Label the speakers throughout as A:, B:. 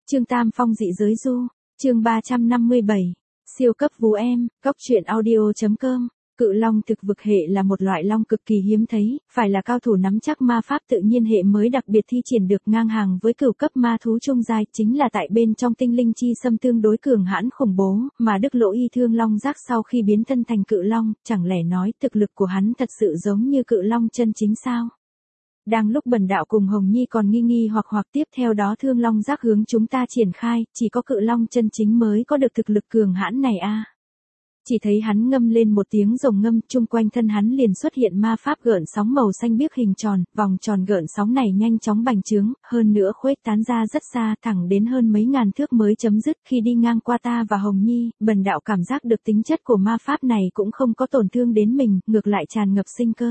A: Trương Tam Phong dị giới du, chương 357, siêu cấp vú em, góc truyện audio.com. Cự long thực vực hệ là một loại long cực kỳ hiếm thấy, phải là cao thủ nắm chắc ma pháp tự nhiên hệ mới đặc biệt thi triển được, ngang hàng với cửu cấp ma thú trung giai, chính là tại bên trong tinh linh chi xâm tương đối cường hãn khủng bố, mà Đức Lỗ Y Thương Long Giác sau khi biến thân thành cự long, chẳng lẽ nói thực lực của hắn thật sự giống như cự long chân chính sao? Đang lúc Bần Đạo cùng Hồng Nhi còn nghi hoặc tiếp theo đó Thương Long Giác hướng chúng ta triển khai, chỉ có cự long chân chính mới có được thực lực cường hãn này a. Chỉ thấy hắn ngâm lên một tiếng rồng ngâm, chung quanh thân hắn liền xuất hiện ma pháp gợn sóng màu xanh biếc hình tròn, vòng tròn gợn sóng này nhanh chóng bành trướng, hơn nữa khuếch tán ra rất xa, thẳng đến hơn mấy ngàn thước mới chấm dứt. Khi đi ngang qua ta và Hồng Nhi, Bần Đạo cảm giác được tính chất của ma pháp này cũng không có tổn thương đến mình, ngược lại tràn ngập sinh cơ.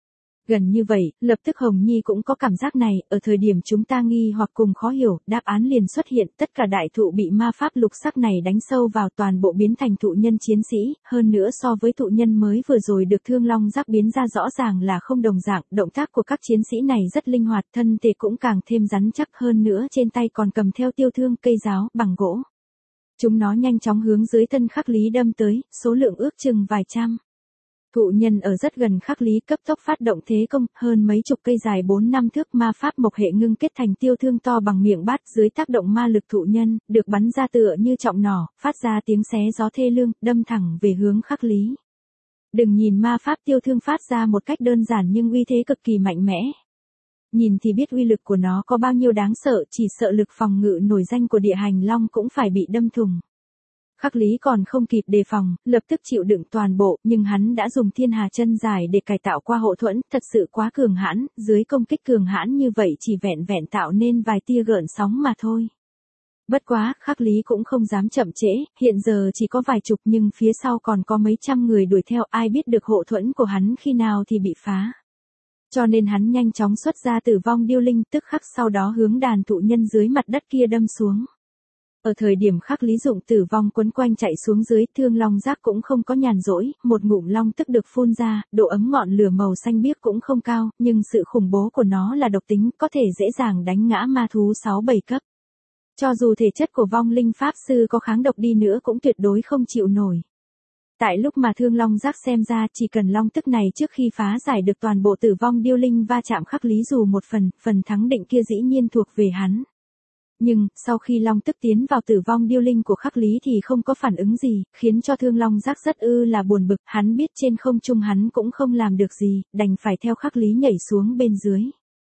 A: Gần như vậy, lập tức Hồng Nhi cũng có cảm giác này, ở thời điểm chúng ta nghi hoặc cùng khó hiểu, đáp án liền xuất hiện, tất cả đại thụ bị ma pháp lục sắc này đánh sâu vào toàn bộ biến thành thụ nhân chiến sĩ, hơn nữa so với thụ nhân mới vừa rồi được Thương Long Giác biến ra rõ ràng là không đồng dạng, động tác của các chiến sĩ này rất linh hoạt, thân thể cũng càng thêm rắn chắc hơn nữa, trên tay còn cầm theo tiêu thương, cây giáo, bằng gỗ. Chúng nó nhanh chóng hướng dưới thân Khắc Lý đâm tới, số lượng ước chừng vài trăm. Thụ nhân ở rất gần Khắc Lý cấp tốc phát động thế công, hơn mấy chục cây dài 4-5 thước ma pháp mộc hệ ngưng kết thành tiêu thương to bằng miệng bát, dưới tác động ma lực thụ nhân, được bắn ra tựa như trọng nỏ, phát ra tiếng xé gió thê lương, đâm thẳng về hướng Khắc Lý. Đừng nhìn ma pháp tiêu thương phát ra một cách đơn giản nhưng uy thế cực kỳ mạnh mẽ. Nhìn thì biết uy lực của nó có bao nhiêu đáng sợ, chỉ sợ lực phòng ngự nổi danh của địa hành long cũng phải bị đâm thủng. Khắc Lý còn không kịp đề phòng, lập tức chịu đựng toàn bộ, nhưng hắn đã dùng thiên hà chân dài để cải tạo qua hộ thuẫn, thật sự quá cường hãn, dưới công kích cường hãn như vậy chỉ vẹn vẹn tạo nên vài tia gợn sóng mà thôi. Bất quá, Khắc Lý cũng không dám chậm trễ, hiện giờ chỉ có vài chục nhưng phía sau còn có mấy trăm người đuổi theo, ai biết được hộ thuẫn của hắn khi nào thì bị phá. Cho nên hắn nhanh chóng xuất ra Tử Vong Điêu Linh, tức khắc sau đó hướng đàn thụ nhân dưới mặt đất kia đâm xuống. Ở thời điểm Khắc Lý dụng Tử Vong quấn quanh chạy xuống dưới, Thương Long Giác cũng không có nhàn rỗi, một ngụm long tức được phun ra, độ ấm ngọn lửa màu xanh biếc cũng không cao, nhưng sự khủng bố của nó là độc tính, có thể dễ dàng đánh ngã ma thú 6-7 cấp. Cho dù thể chất của vong linh pháp sư có kháng độc đi nữa cũng tuyệt đối không chịu nổi. Tại lúc mà Thương Long Giác xem ra chỉ cần long tức này trước khi phá giải được toàn bộ Tử Vong Điêu Linh va chạm Khắc Lý dù một phần thắng định kia dĩ nhiên thuộc về hắn. Nhưng, sau khi long tức tiến vào Tử Vong Điêu Linh của Khắc Lý thì không có phản ứng gì, khiến cho Thương Long Giác rất là buồn bực, hắn biết trên không trung hắn cũng không làm được gì, đành phải theo Khắc Lý nhảy xuống bên dưới.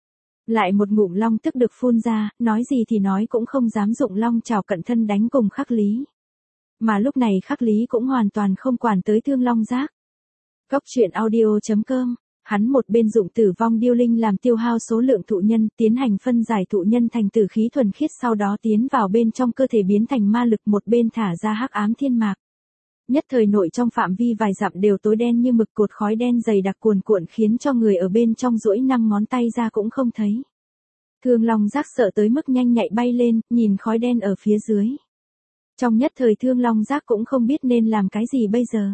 A: Lại một ngụm long tức được phun ra, nói gì thì nói cũng không dám dụng long chảo cận thân đánh cùng Khắc Lý. Mà lúc này Khắc Lý cũng hoàn toàn không quản tới Thương Long Giác. Góc truyện audio.com. Hắn một bên dụng Tử Vong Điêu Linh làm tiêu hao số lượng thụ nhân, tiến hành phân giải thụ nhân thành tử khí thuần khiết, sau đó tiến vào bên trong cơ thể biến thành ma lực, một bên thả ra hắc ám thiên mạc. Nhất thời nội trong phạm vi vài dặm đều tối đen như mực, cột khói đen dày đặc cuồn cuộn khiến cho người ở bên trong duỗi 5 ngón tay ra cũng không thấy. Thương Long Giác sợ tới mức nhanh nhạy bay lên, nhìn khói đen ở phía dưới. Trong nhất thời Thương Long Giác cũng không biết nên làm cái gì bây giờ.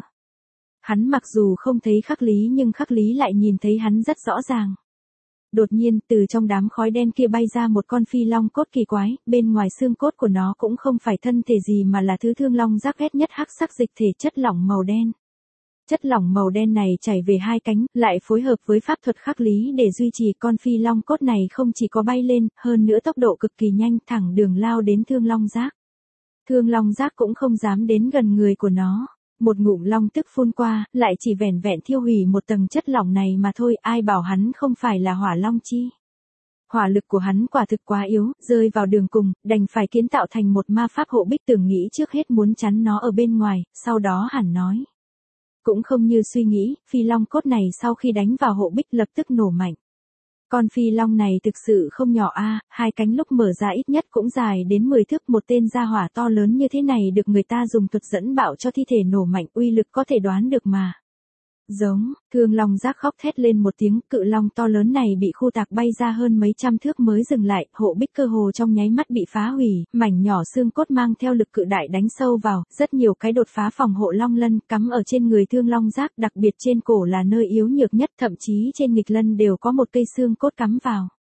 A: Hắn mặc dù không thấy Khắc Lý nhưng Khắc Lý lại nhìn thấy hắn rất rõ ràng. Đột nhiên, từ trong đám khói đen kia bay ra một con phi long cốt kỳ quái, bên ngoài xương cốt của nó cũng không phải thân thể gì mà là thứ Thương Long Giác ghét nhất, hắc sắc dịch thể chất lỏng màu đen. Chất lỏng màu đen này chảy về hai cánh, lại phối hợp với pháp thuật Khắc Lý để duy trì con phi long cốt này không chỉ có bay lên, hơn nữa tốc độ cực kỳ nhanh, thẳng đường lao đến Thương Long Giác. Thương Long Giác cũng không dám đến gần người của nó. Một ngụm long tức phun qua, lại chỉ vẻn vẹn thiêu hủy một tầng chất lỏng này mà thôi, ai bảo hắn không phải là hỏa long chi. Hỏa lực của hắn quả thực quá yếu, rơi vào đường cùng, đành phải kiến tạo thành một ma pháp hộ bích, tưởng nghĩ trước hết muốn chắn nó ở bên ngoài, sau đó hẳn nói. Cũng không như suy nghĩ, phi long cốt này sau khi đánh vào hộ bích lập tức nổ mạnh. Con phi long này thực sự không nhỏ hai cánh lúc mở ra ít nhất cũng dài đến 10 thước, một tên gia hỏa to lớn như thế này được người ta dùng thuật dẫn bạo cho thi thể nổ mạnh, uy lực có thể đoán được mà. Giống, Thương Long Giác khóc thét lên một tiếng, cự long to lớn này bị khu tạc bay ra hơn mấy trăm thước mới dừng lại, hộ bích cơ hồ trong nháy mắt bị phá hủy, mảnh nhỏ xương cốt mang theo lực cự đại đánh sâu vào, rất nhiều cái đột phá phòng hộ long lân cắm ở trên người Thương Long Giác, đặc biệt trên cổ là nơi yếu nhược nhất, thậm chí trên nghịch lân đều có một cây xương cốt cắm vào.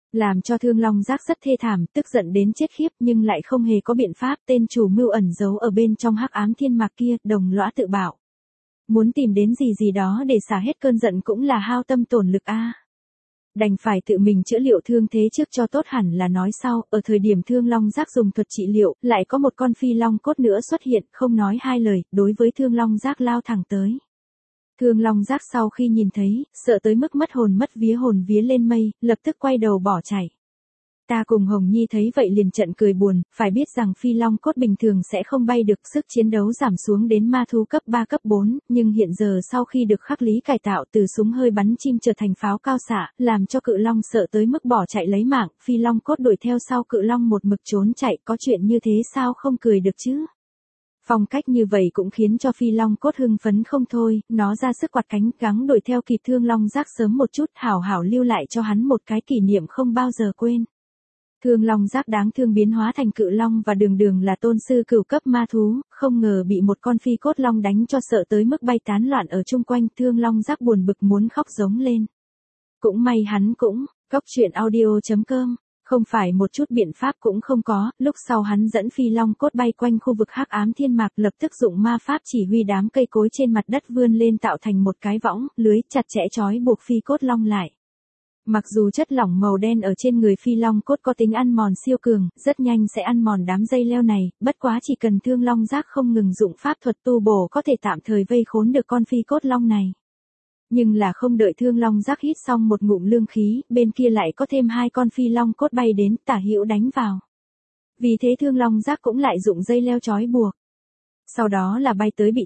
A: Làm cho Thương Long Giác rất thê thảm, tức giận đến chết khiếp nhưng lại không hề có biện pháp, tên chủ mưu ẩn giấu ở bên trong hắc ám thiên mạc kia, đồng lõa tự bảo. Muốn tìm đến gì đó để xả hết cơn giận cũng là hao tâm tổn lực a. Đành phải tự mình chữa liệu thương thế trước cho tốt hẳn là nói sau, ở thời điểm Thương Long Giác dùng thuật trị liệu, lại có một con phi long cốt nữa xuất hiện, không nói hai lời, đối với Thương Long Giác lao thẳng tới. Thương Long Giác sau khi nhìn thấy, sợ tới mức mất hồn vía lên mây, lập tức quay đầu bỏ chạy. Ta cùng Hồng Nhi thấy vậy liền trận cười buồn, phải biết rằng phi long cốt bình thường sẽ không bay được, sức chiến đấu giảm xuống đến ma thú cấp 3 cấp 4, nhưng hiện giờ sau khi được khắc lý cải tạo từ súng hơi bắn chim trở thành pháo cao xạ, làm cho cự long sợ tới mức bỏ chạy lấy mạng, phi long cốt đuổi theo sau cự long một mực trốn chạy, có chuyện như thế sao không cười được chứ? Phong cách như vậy cũng khiến cho phi long cốt hưng phấn không thôi, nó ra sức quạt cánh, gắng đuổi theo kịp Thương Long Giác sớm một chút, hảo hảo lưu lại cho hắn một cái kỷ niệm không bao giờ quên. Thương Long Giác đáng thương biến hóa thành cự long và đường là tôn sư cửu cấp ma thú, không ngờ bị một con phi cốt long đánh cho sợ tới mức bay tán loạn ở chung quanh, Thương Long Giác buồn bực muốn khóc giống lên. Cũng may hắn cũng, goctruyện.audio.com, không phải một chút biện pháp cũng không có, lúc sau hắn dẫn phi long cốt bay quanh khu vực hắc ám thiên mạc, lập tức dụng ma pháp chỉ huy đám cây cối trên mặt đất vươn lên tạo thành một cái võng, lưới chặt chẽ trói buộc phi cốt long lại. Mặc dù chất lỏng màu đen ở trên người phi long cốt có tính ăn mòn siêu cường, rất nhanh sẽ ăn mòn đám dây leo này, bất quá chỉ cần Thương Long Giác không ngừng dụng pháp thuật tu bổ có thể tạm thời vây khốn được con phi cốt long này. Nhưng là không đợi Thương Long Giác hít xong một ngụm lương khí, bên kia lại có thêm 2 con phi long cốt bay đến, tả hữu đánh vào. Vì thế Thương Long Giác cũng lại dụng dây leo trói buộc. Sau đó là bay tới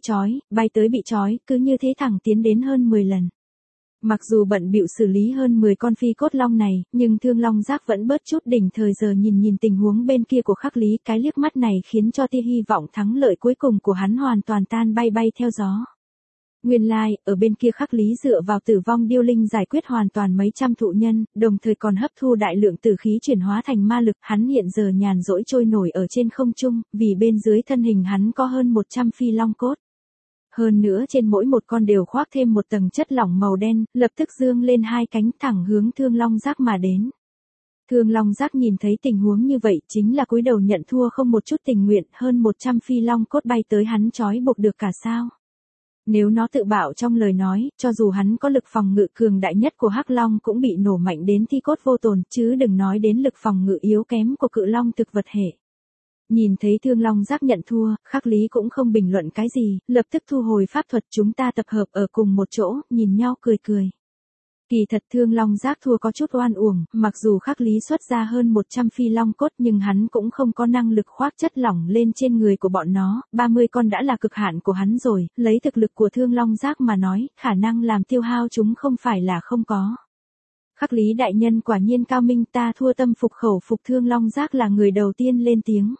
A: bị trói, cứ như thế thẳng tiến đến hơn 10 lần. Mặc dù bận bịu xử lý hơn 10 con phi cốt long này, nhưng Thương Long Giác vẫn bớt chút đỉnh thời giờ nhìn tình huống bên kia của khắc lý, cái liếc mắt này khiến cho tia hy vọng thắng lợi cuối cùng của hắn hoàn toàn tan bay theo gió. Nguyên lai, ở bên kia khắc lý dựa vào tử vong điêu linh giải quyết hoàn toàn mấy trăm thụ nhân, đồng thời còn hấp thu đại lượng tử khí chuyển hóa thành ma lực, hắn hiện giờ nhàn rỗi trôi nổi ở trên không trung, vì bên dưới thân hình hắn có hơn 100 phi long cốt. Hơn nữa trên mỗi một con đều khoác thêm một tầng chất lỏng màu đen, lập tức dương lên 2 cánh thẳng hướng Thương Long Giác mà đến. Thương Long Giác nhìn thấy tình huống như vậy chính là cúi đầu nhận thua không một chút tình nguyện, hơn 100 phi long cốt bay tới hắn trói buộc được cả sao. Nếu nó tự bạo trong lời nói, cho dù hắn có lực phòng ngự cường đại nhất của hắc long cũng bị nổ mạnh đến thi cốt vô tồn, chứ đừng nói đến lực phòng ngự yếu kém của cự long thực vật hệ. Nhìn thấy Thương Long Giác nhận thua, khắc lý cũng không bình luận cái gì, lập tức thu hồi pháp thuật, chúng ta tập hợp ở cùng một chỗ, nhìn nhau cười. Kỳ thật Thương Long Giác thua có chút oan uổng, mặc dù khắc lý xuất ra hơn 100 phi long cốt nhưng hắn cũng không có năng lực khoác chất lỏng lên trên người của bọn nó, 30 con đã là cực hạn của hắn rồi, lấy thực lực của Thương Long Giác mà nói, khả năng làm tiêu hao chúng không phải là không có. Khắc lý đại nhân quả nhiên cao minh, ta thua tâm phục khẩu phục. Thương Long Giác là người đầu tiên lên tiếng.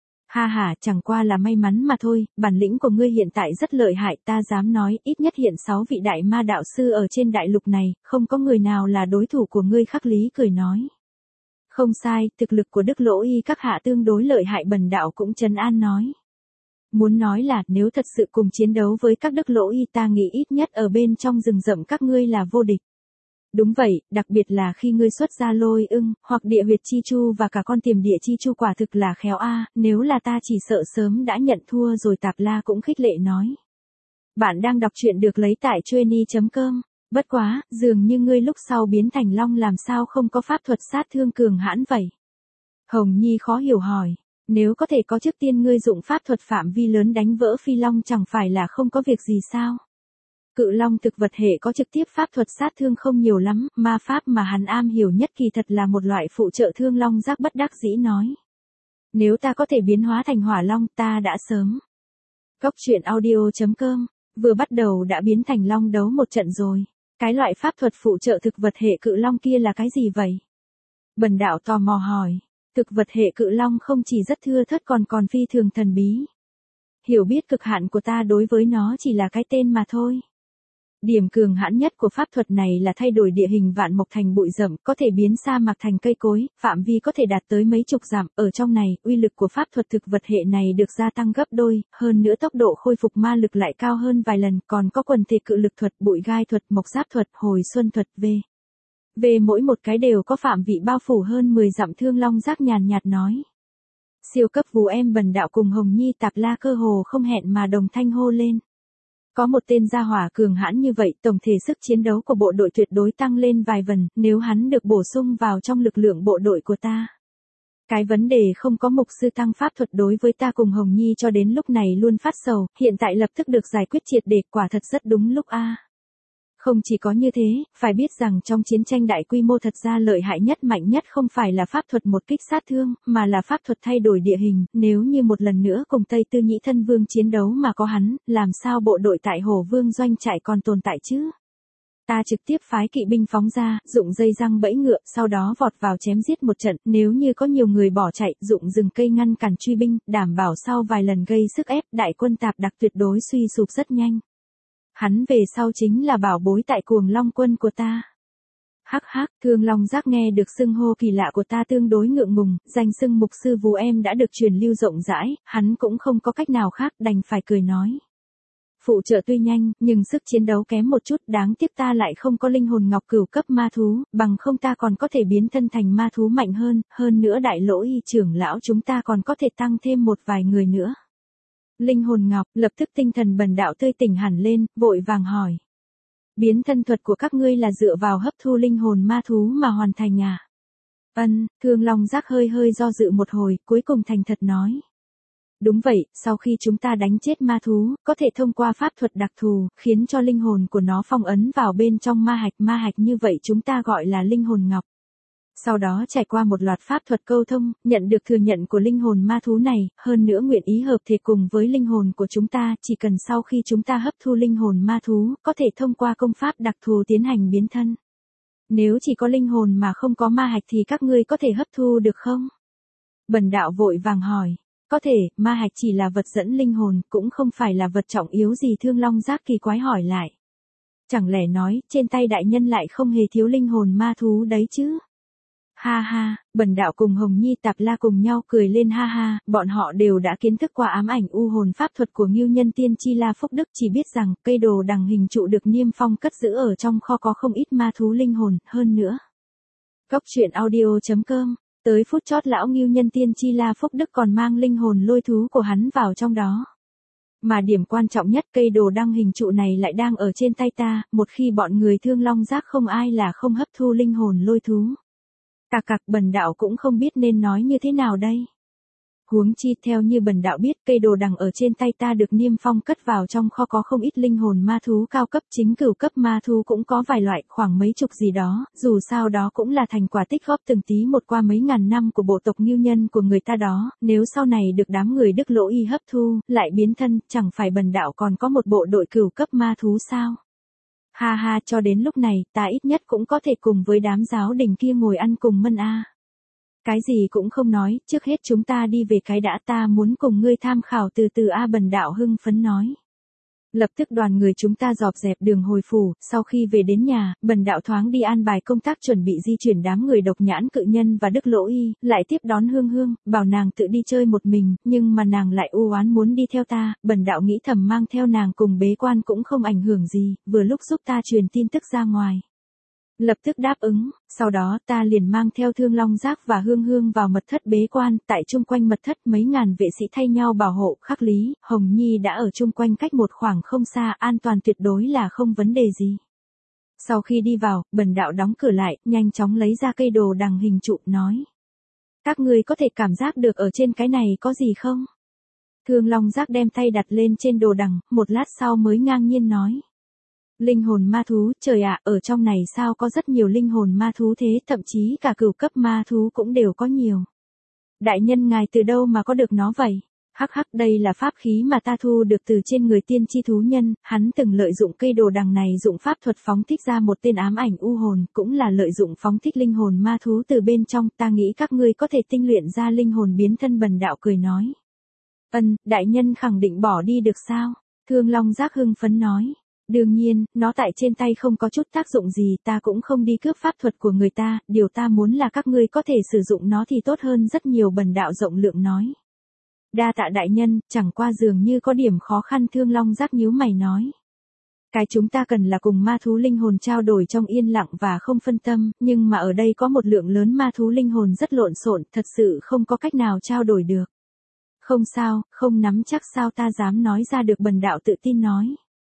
A: Ha, chẳng qua là may mắn mà thôi, bản lĩnh của ngươi hiện tại rất lợi hại, ta dám nói, ít nhất hiện 6 vị đại ma đạo sư ở trên đại lục này, không có người nào là đối thủ của ngươi. Khắc lý cười nói. Không sai, thực lực của Đức Lỗ Y các hạ tương đối lợi hại, Bần đạo cũng trấn an nói. Muốn nói là, nếu thật sự cùng chiến đấu với các Đức Lỗ Y ta nghĩ ít nhất ở bên trong rừng rậm các ngươi là vô địch. Đúng vậy, đặc biệt là khi ngươi xuất ra lôi ưng, hoặc địa huyệt chi chu và cả con tiềm địa chi chu, quả thực là khéo a, nếu là ta chỉ sợ sớm đã nhận thua rồi. Tạp La cũng khích lệ nói. Bạn đang đọc truyện được lấy tại trueni.com, bất quá, dường như ngươi lúc sau biến thành long làm sao không có pháp thuật sát thương cường hãn vậy? Hồng Nhi khó hiểu hỏi, nếu có thể có trước tiên ngươi dụng pháp thuật phạm vi lớn đánh vỡ phi long chẳng phải là không có việc gì sao? Cự long thực vật hệ có trực tiếp pháp thuật sát thương không nhiều lắm, ma pháp mà hắn am hiểu nhất kỳ thật là một loại phụ trợ. Thương Long Giác bất đắc dĩ nói. Nếu ta có thể biến hóa thành hỏa long ta đã sớm. Goctruyện.audio.com, vừa bắt đầu đã biến thành long đấu một trận rồi. Cái loại pháp thuật phụ trợ thực vật hệ cự long kia là cái gì vậy? Bần đạo tò mò hỏi. Thực vật hệ cự long không chỉ rất thưa thớt còn phi thường thần bí. Hiểu biết cực hạn của ta đối với nó chỉ là cái tên mà thôi. Điểm cường hãn nhất của pháp thuật này là thay đổi địa hình vạn mộc thành bụi rậm, có thể biến sa mạc thành cây cối, phạm vi có thể đạt tới mấy chục dặm. Ở trong này, uy lực của pháp thuật thực vật hệ này được gia tăng gấp đôi, hơn nữa tốc độ khôi phục ma lực lại cao hơn vài lần, còn có quần thể cự lực thuật, bụi gai thuật, mộc giáp thuật, hồi xuân thuật, v. Về mỗi một cái đều có phạm vị bao phủ hơn 10 dặm. Thương Long Giác nhàn nhạt nói. Siêu cấp vú em Bần Đạo cùng Hồng Nhi Tạp La cơ hồ không hẹn mà đồng thanh hô lên. Có một tên gia hỏa cường hãn như vậy, tổng thể sức chiến đấu của bộ đội tuyệt đối tăng lên vài phần, nếu hắn được bổ sung vào trong lực lượng bộ đội của ta. Cái vấn đề không có mục sư tăng pháp thuật đối với ta cùng Hồng Nhi cho đến lúc này luôn phát sầu, hiện tại lập tức được giải quyết triệt để, quả thật rất đúng lúc a. Không chỉ có như thế, phải biết rằng trong chiến tranh đại quy mô thật ra lợi hại nhất mạnh nhất không phải là pháp thuật một kích sát thương, mà là pháp thuật thay đổi địa hình, nếu như một lần nữa cùng Tây Tư Nhĩ Thân Vương chiến đấu mà có hắn, làm sao bộ đội tại Hổ Vương doanh trại còn tồn tại chứ? Ta trực tiếp phái kỵ binh phóng ra, dụng dây răng bẫy ngựa, sau đó vọt vào chém giết một trận, nếu như có nhiều người bỏ chạy, dụng rừng cây ngăn cản truy binh, đảm bảo sau vài lần gây sức ép, đại quân Tạp Đặc tuyệt đối suy sụp rất nhanh. Hắn về sau chính là bảo bối tại Cuồng Long quân của ta. Hắc hắc, Thương Long Giác nghe được xưng hô kỳ lạ của ta tương đối ngượng ngùng, danh xưng mục sư vú em đã được truyền lưu rộng rãi, hắn cũng không có cách nào khác, đành phải cười nói. Phụ trợ tuy nhanh, nhưng sức chiến đấu kém một chút, đáng tiếc ta lại không có linh hồn ngọc cửu cấp ma thú, bằng không ta còn có thể biến thân thành ma thú mạnh hơn nữa đại lỗ y trưởng lão chúng ta còn có thể tăng thêm một vài người nữa. Linh hồn ngọc, lập tức tinh thần Bần Đạo tươi tỉnh hẳn lên, vội vàng hỏi. Biến thân thuật của các ngươi là dựa vào hấp thu linh hồn ma thú mà hoàn thành à? Thương Long Giác hơi do dự một hồi, cuối cùng thành thật nói. Đúng vậy, sau khi chúng ta đánh chết ma thú, có thể thông qua pháp thuật đặc thù, khiến cho linh hồn của nó phong ấn vào bên trong ma hạch như vậy chúng ta gọi là linh hồn ngọc. Sau đó trải qua một loạt pháp thuật câu thông, nhận được thừa nhận của linh hồn ma thú này, hơn nữa nguyện ý hợp thể cùng với linh hồn của chúng ta, chỉ cần sau khi chúng ta hấp thu linh hồn ma thú, có thể thông qua công pháp đặc thù tiến hành biến thân. Nếu chỉ có linh hồn mà không có ma hạch thì các ngươi có thể hấp thu được không? Bần Đạo vội vàng hỏi. Có thể, ma hạch chỉ là vật dẫn linh hồn, cũng không phải là vật trọng yếu gì. Thương Long Giác kỳ quái hỏi lại. Chẳng lẽ nói, trên tay đại nhân lại không hề thiếu linh hồn ma thú đấy chứ? Ha ha, Bần Đạo cùng Hồng Nhi Tạp La cùng nhau cười lên ha ha, bọn họ đều đã kiến thức qua ám ảnh u hồn pháp thuật của Ngưu Nhân Tiên Chi La Phúc Đức, chỉ biết rằng cây đồ đằng hình trụ được Niêm Phong cất giữ ở trong kho có không ít ma thú linh hồn, hơn nữa. Cốc truyện audio.com, tới phút chót lão Ngưu Nhân Tiên Chi La Phúc Đức còn mang linh hồn lôi thú của hắn vào trong đó. Mà điểm quan trọng nhất, cây đồ đăng hình trụ này lại đang ở trên tay ta, một khi bọn người Thương Long Giác không ai là không hấp thu linh hồn lôi thú. Cặc Bần Đạo cũng không biết nên nói như thế nào đây. Huống chi theo như Bần Đạo biết, cây đồ đằng ở trên tay ta được Niêm Phong cất vào trong kho có không ít linh hồn ma thú cao cấp, chính cửu cấp ma thú cũng có vài loại, khoảng mấy chục gì đó, dù sao đó cũng là thành quả tích góp từng tí một qua mấy ngàn năm của bộ tộc Ngưu Nhân của người ta đó, nếu sau này được đám người Đức Lỗ Y hấp thu, lại biến thân, chẳng phải Bần Đạo còn có một bộ đội cửu cấp ma thú sao? Ha ha, cho đến lúc này, ta ít nhất cũng có thể cùng với đám giáo đình kia ngồi ăn cùng mân a. Cái gì cũng không nói, trước hết chúng ta đi về cái đã, ta muốn cùng ngươi tham khảo từ từ a. Bần Đạo hưng phấn nói. Lập tức đoàn người chúng ta dọc dẹp đường hồi phủ, sau khi về đến nhà, Bần Đạo thoáng đi an bài công tác chuẩn bị di chuyển đám người Độc Nhãn Cự Nhân và Đức Lỗ Y, lại tiếp đón Hương Hương, bảo nàng tự đi chơi một mình, nhưng mà nàng lại u oán muốn đi theo ta, Bần Đạo nghĩ thầm mang theo nàng cùng bế quan cũng không ảnh hưởng gì, vừa lúc giúp ta truyền tin tức ra ngoài. Lập tức đáp ứng, sau đó ta liền mang theo Thương Long Giác và Hương Hương vào mật thất bế quan, tại chung quanh mật thất mấy ngàn vệ sĩ thay nhau bảo hộ, Khắc Lý, Hồng Nhi đã ở chung quanh cách một khoảng không xa, an toàn tuyệt đối là không vấn đề gì. Sau khi đi vào, Bần Đạo đóng cửa lại, nhanh chóng lấy ra cây đồ đằng hình trụ, nói. Các ngươi có thể cảm giác được ở trên cái này có gì không? Thương Long Giác đem tay đặt lên trên đồ đằng, một lát sau mới ngang nhiên nói. Linh hồn ma thú, trời ạ, ở trong này sao có rất nhiều linh hồn ma thú thế, thậm chí cả cửu cấp ma thú cũng đều có nhiều. Đại nhân ngài từ đâu mà có được nó vậy? Hắc hắc, đây là pháp khí mà ta thu được từ trên người tiên tri thú nhân, hắn từng lợi dụng cây đồ đằng này dụng pháp thuật phóng thích ra một tên ám ảnh u hồn, cũng là lợi dụng phóng thích linh hồn ma thú từ bên trong, ta nghĩ các ngươi có thể tinh luyện ra linh hồn biến thân. Bần Đạo cười nói. Đại nhân khẳng định bỏ đi được sao? Thương Long Giác hưng phấn nói. Đương nhiên, nó tại trên tay không có chút tác dụng gì, ta cũng không đi cướp pháp thuật của người ta, điều ta muốn là các ngươi có thể sử dụng nó thì tốt hơn rất nhiều. Bần Đạo rộng lượng nói. Đa tạ đại nhân, chẳng qua dường như có điểm khó khăn. Thương Long Giác nhíu mày nói. Cái chúng ta cần là cùng ma thú linh hồn trao đổi trong yên lặng và không phân tâm, nhưng mà ở đây có một lượng lớn ma thú linh hồn rất lộn xộn, thật sự không có cách nào trao đổi được. Không sao, không nắm chắc sao ta dám nói ra được, Bần đạo tự tin nói.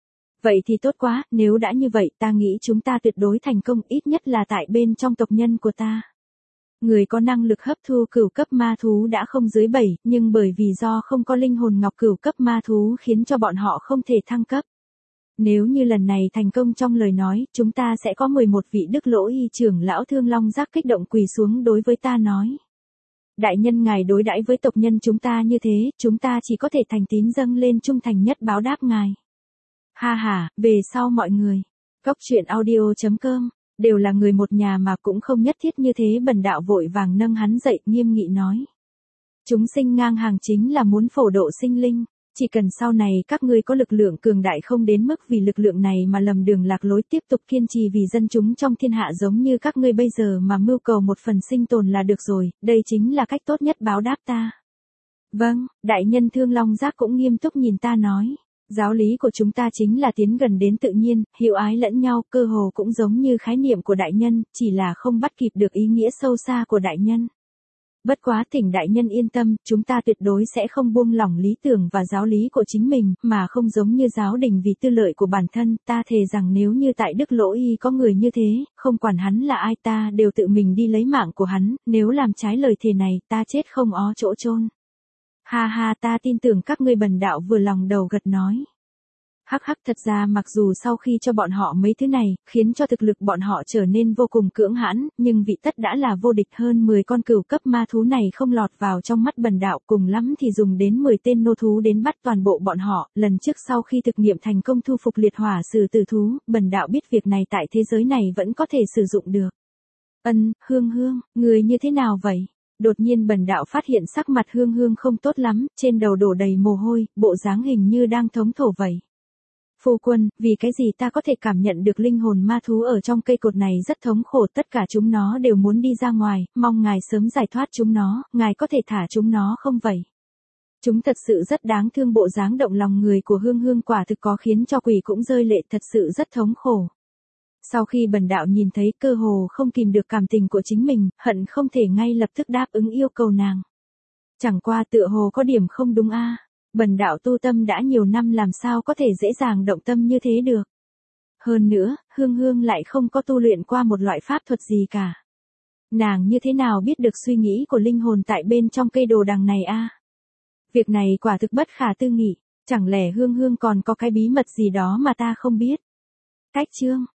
A: Vậy thì tốt quá, nếu đã như vậy ta nghĩ chúng ta tuyệt đối thành công, ít nhất là tại bên trong tộc nhân của ta. Người có năng lực hấp thu cửu cấp ma thú đã không dưới 7, nhưng bởi vì do không có linh hồn ngọc cửu cấp ma thú khiến cho bọn họ không thể thăng cấp. Nếu như lần này thành công trong lời nói, chúng ta sẽ có 11 vị đức lỗ y trưởng lão Thương Long Giác kích động quỳ xuống đối với ta nói. Đại nhân ngài đối đãi với tộc nhân chúng ta như thế, chúng ta chỉ có thể thành tín dâng lên trung thành nhất báo đáp ngài. Ha ha, về sau mọi người. Cóc truyện audio.com, đều là người một nhà mà cũng không nhất thiết như thế, Bần đạo vội vàng nâng hắn dậy, nghiêm nghị nói. Chúng sinh ngang hàng chính là muốn phổ độ sinh linh. Chỉ cần sau này các ngươi có lực lượng cường đại không đến mức vì lực lượng này mà lầm đường lạc lối, tiếp tục kiên trì vì dân chúng trong thiên hạ giống như các ngươi bây giờ mà mưu cầu một phần sinh tồn là được rồi, đây chính là cách tốt nhất báo đáp ta. Vâng, đại nhân Thương Long Giác cũng nghiêm túc nhìn ta nói. Giáo lý của chúng ta chính là tiến gần đến tự nhiên, hiểu ái lẫn nhau, cơ hồ cũng giống như khái niệm của đại nhân, chỉ là không bắt kịp được ý nghĩa sâu xa của đại nhân. Bất quá thỉnh đại nhân yên tâm, chúng ta tuyệt đối sẽ không buông lỏng lý tưởng và giáo lý của chính mình, mà không giống như giáo đình vì tư lợi của bản thân, ta thề rằng nếu như tại Đức Lỗ Y có người như thế, không quản hắn là ai ta đều tự mình đi lấy mạng của hắn, nếu làm trái lời thề này, ta chết không ó chỗ chôn. Ha ha, ta tin tưởng các ngươi, Bần đạo vừa lòng đầu gật nói. Hắc hắc, thật ra mặc dù sau khi cho bọn họ mấy thứ này, khiến cho thực lực bọn họ trở nên vô cùng cưỡng hãn, nhưng vị tất đã là vô địch, hơn 10 con cửu cấp ma thú này không lọt vào trong mắt Bần đạo, cùng lắm thì dùng đến 10 tên nô thú đến bắt toàn bộ bọn họ. Lần trước sau khi thực nghiệm thành công thu phục liệt hỏa sử tử thú, Bần đạo biết việc này tại thế giới này vẫn có thể sử dụng được. Hương Hương, người như thế nào vậy? Đột nhiên Bần đạo phát hiện sắc mặt Hương Hương không tốt lắm, trên đầu đổ đầy mồ hôi, bộ dáng hình như đang thống thổ vậy. Phu quân, vì cái gì ta có thể cảm nhận được linh hồn ma thú ở trong cây cột này rất thống khổ, tất cả chúng nó đều muốn đi ra ngoài, mong ngài sớm giải thoát chúng nó, ngài có thể thả chúng nó không vậy? Chúng thật sự rất đáng thương, bộ dáng động lòng người của Hương Hương quả thực có khiến cho quỷ cũng rơi lệ, thật sự rất thống khổ. Sau khi Bần đạo nhìn thấy, cơ hồ không kìm được cảm tình của chính mình, hận không thể ngay lập tức đáp ứng yêu cầu nàng. Chẳng qua tựa hồ có điểm không đúng a. Bần đạo tu tâm đã nhiều năm, làm sao có thể dễ dàng động tâm như thế được. Hơn nữa, Hương Hương lại không có tu luyện qua một loại pháp thuật gì cả. Nàng như thế nào biết được suy nghĩ của linh hồn tại bên trong cây đồ đằng này a? Việc này quả thực bất khả tư nghị, chẳng lẽ Hương Hương còn có cái bí mật gì đó mà ta không biết? Cách chương